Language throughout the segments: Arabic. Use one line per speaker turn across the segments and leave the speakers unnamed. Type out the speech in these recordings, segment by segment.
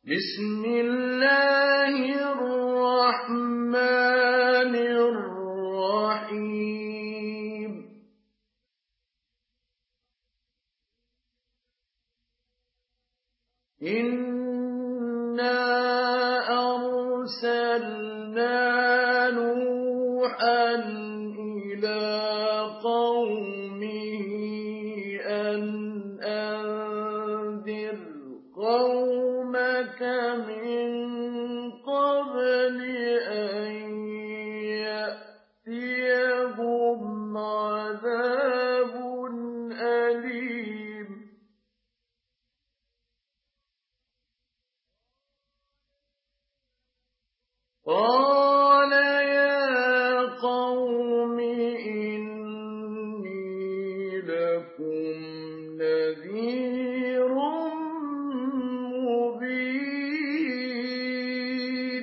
بسم الله الرحمن الرحيم إنا أرسلنا نوحا إلى قومه أن أنذر قومك من قبل أن يأتيهم عذاب أليم قال يا قوم إني لكم نذير مبين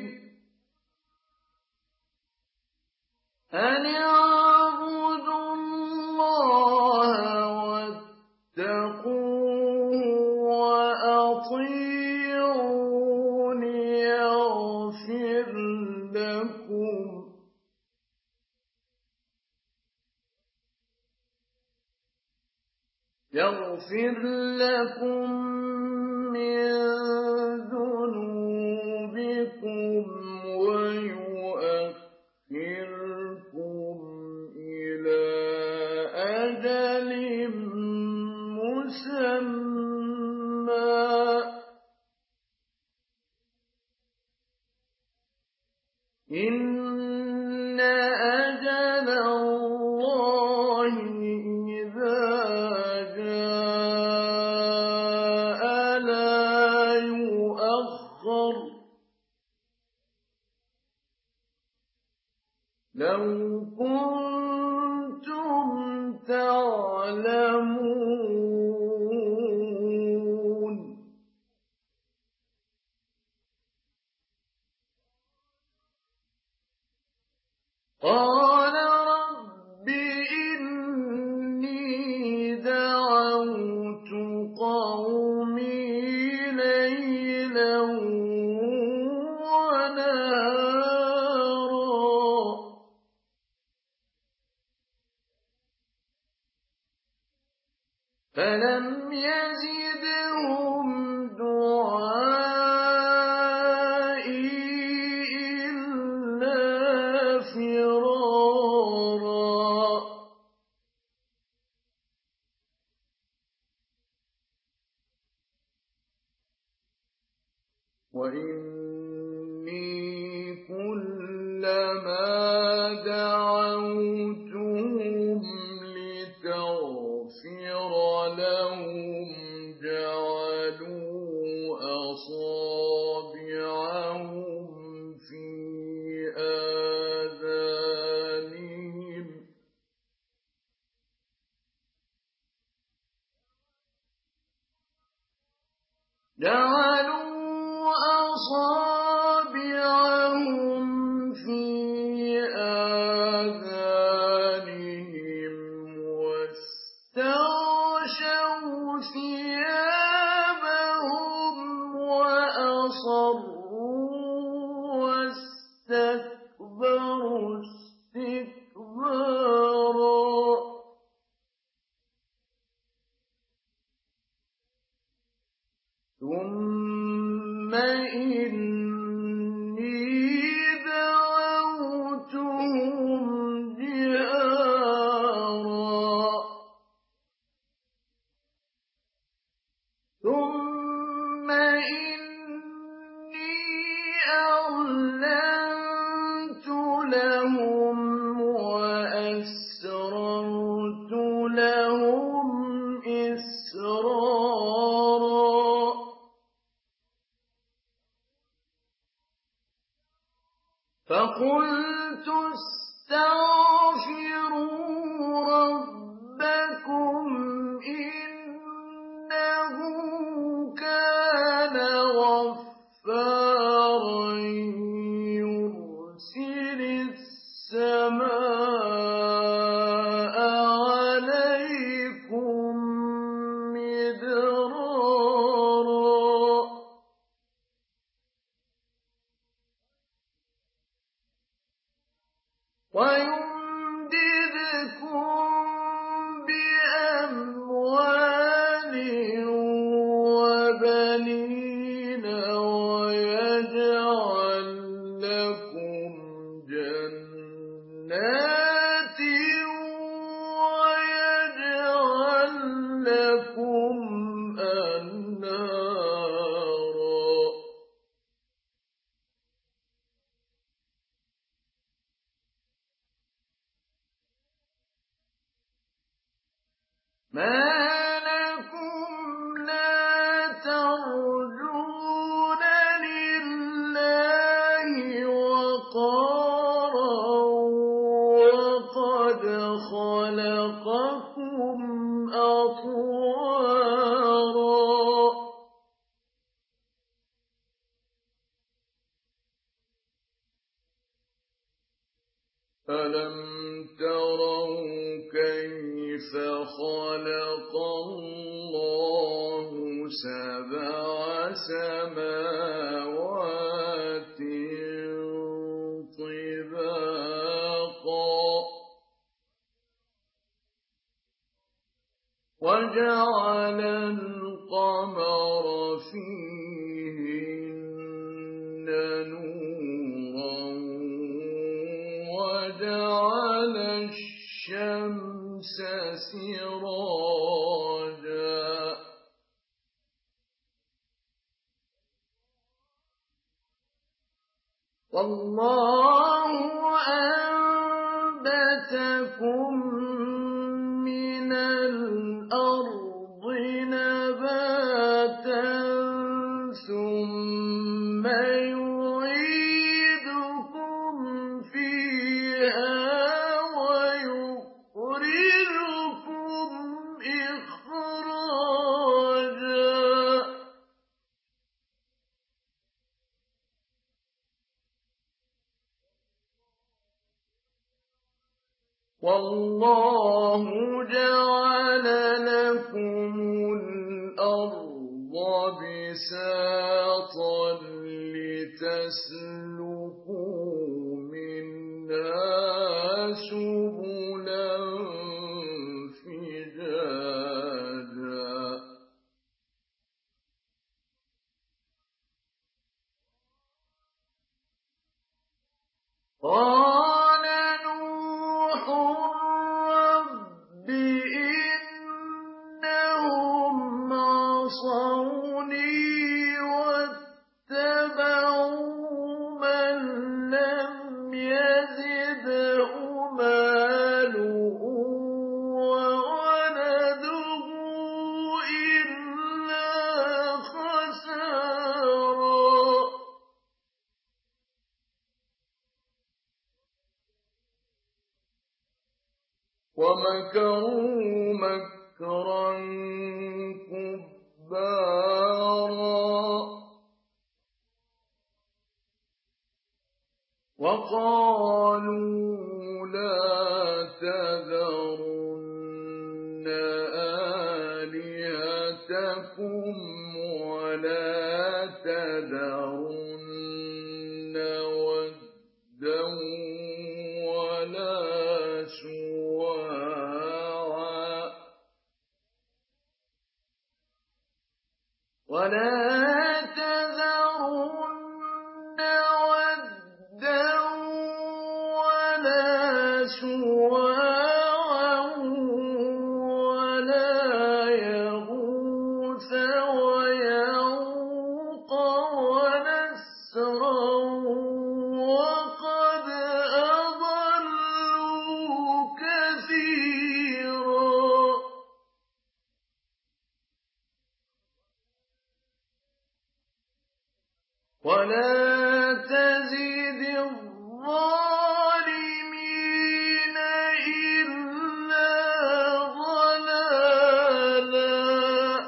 أن اعبدوا الله واتقوه وأطيعون يغفر لكم من ذنوبكم ويؤخركم إلى أجل مسمى إن أجل الله إذا جاء لا يؤخر لو كنتم تعلمون قال رب إني دعوت قومي ليلا ونهارا فلم يزدهم دعائي إلا فرارا وإني كلما دعوتهم لتغفر لهم جعلوا أصابعهم في آذانهم واستغشوا ثيابهم وأصروا واستكبروا استكبارا ثم إني دعوتهم جهارا ثم إني أعلنت لهم وأسررت لهم إسرارا فقلت استغفروا ربكم إنه كان غفارا يرسل السماء عليكم مدرارا ويمددكم بأموال وبنين ويجعل لكم جنات ويجعل لكم أنهارا ما لكم لا ترجون لله وقارا وقد خلقكم أطوارا ألم تروا كيف خلق الله سبع سماوات طباقا وجعل القمر فيهن نورا وجعل الشمس سراجا والله أنبتكم من الأرض نباتا ثم يعيدكم فيها ويخرجكم إخراجا والله جعل لكم الأرض بساطا لتسلكوا منها سبلا فجاجا قال نوح رب إنهم عصوني واتبعوا من لم يزده ماله وولده إلا خسارا ومكروا مكرا كبارا وقالوا لا تذرن آلهتكم ولا تذرن ودا ولا سواعا ولا تذرن ودا ولا سواعا ولا يغوث ويعوق ونسرا وقد أضلوا كثيرا ولا تزد الظالمين إلا ضلالا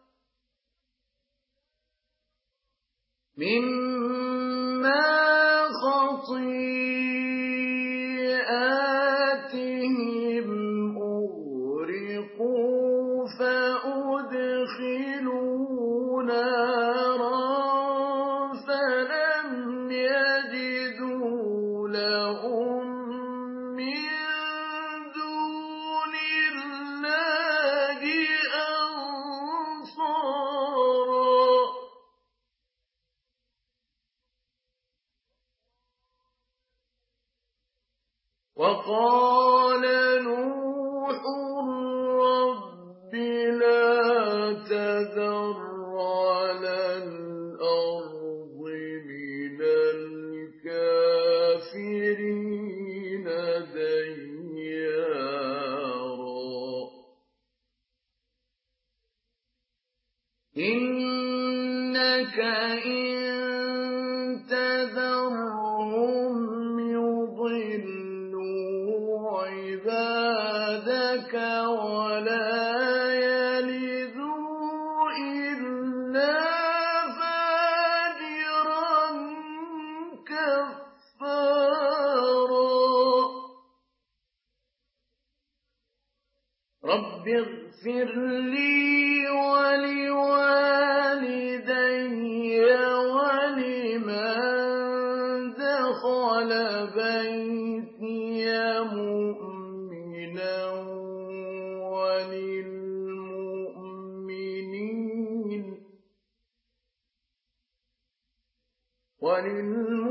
مما خطيئاتهم أغرقوا فأدخلوا نارا فلم يجدوا لهم وقال نوح رب لا تذر على الأرض من الكافرين ديارا إنك إن تذرهم يضلوا عبادك ولا يلدوا إلا فاجرا كفارا رب اغفر لي ولوالدي ولمن دخل بيتي مؤمنا وللمؤمنين